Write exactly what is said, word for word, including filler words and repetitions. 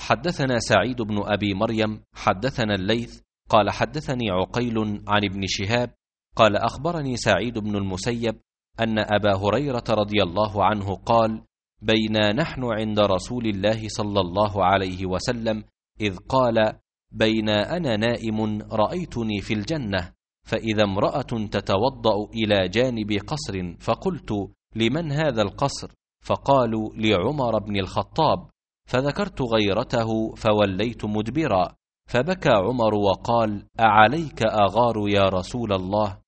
حدثنا سعيد بن أبي مريم حدثنا الليث قال حدثني عقيل عن ابن شهاب قال أخبرني سعيد بن المسيب أن أبا هريرة رضي الله عنه قال: بينا نحن عند رسول الله صلى الله عليه وسلم إذ قال: بينا أنا نائم رأيتني في الجنة، فإذا امرأة تتوضأ إلى جانب قصر، فقلت: لمن هذا القصر؟ فقالوا: لعمر بن الخطاب، فذكرت غيرته فوليت مدبرا، فبكى عمر وقال: أعليك أغار يا رسول الله؟